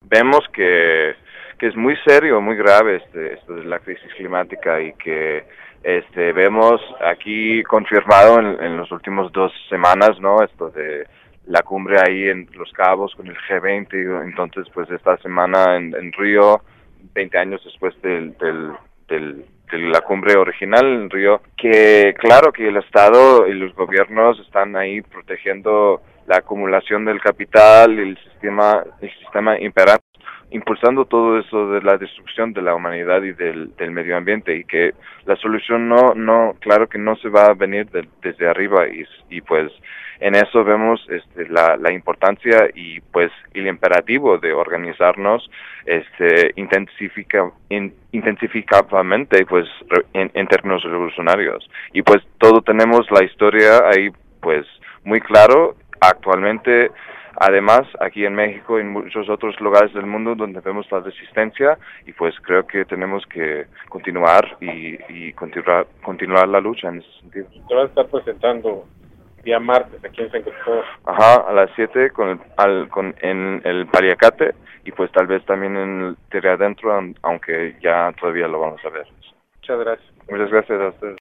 vemos que es muy serio, muy grave esto de la crisis climática y que vemos aquí confirmado en los últimos 2 semanas, ¿no? Esto de la cumbre ahí en Los Cabos con el G20, entonces pues esta semana en Río, 20 años después de la cumbre original en Río, que claro que el Estado y los gobiernos están ahí protegiendo la acumulación del capital, el sistema imperante, impulsando todo eso de la destrucción de la humanidad y del medio ambiente, y que la solución claro que no se va a venir desde arriba, y pues en eso vemos la importancia y pues el imperativo de organizarnos intensificadamente pues en términos revolucionarios, y pues todo tenemos la historia ahí pues muy claro actualmente. Además, aquí en México y en muchos otros lugares del mundo donde vemos la resistencia, y pues creo que tenemos que continuar y continuar la lucha en ese sentido. Te vas a estar presentando día martes aquí en San Cristóbal. Ajá, a las 7 en el Paliacate, y pues tal vez también en Tierra Adentro, aunque ya todavía lo vamos a ver. Muchas gracias. Muchas gracias a ustedes.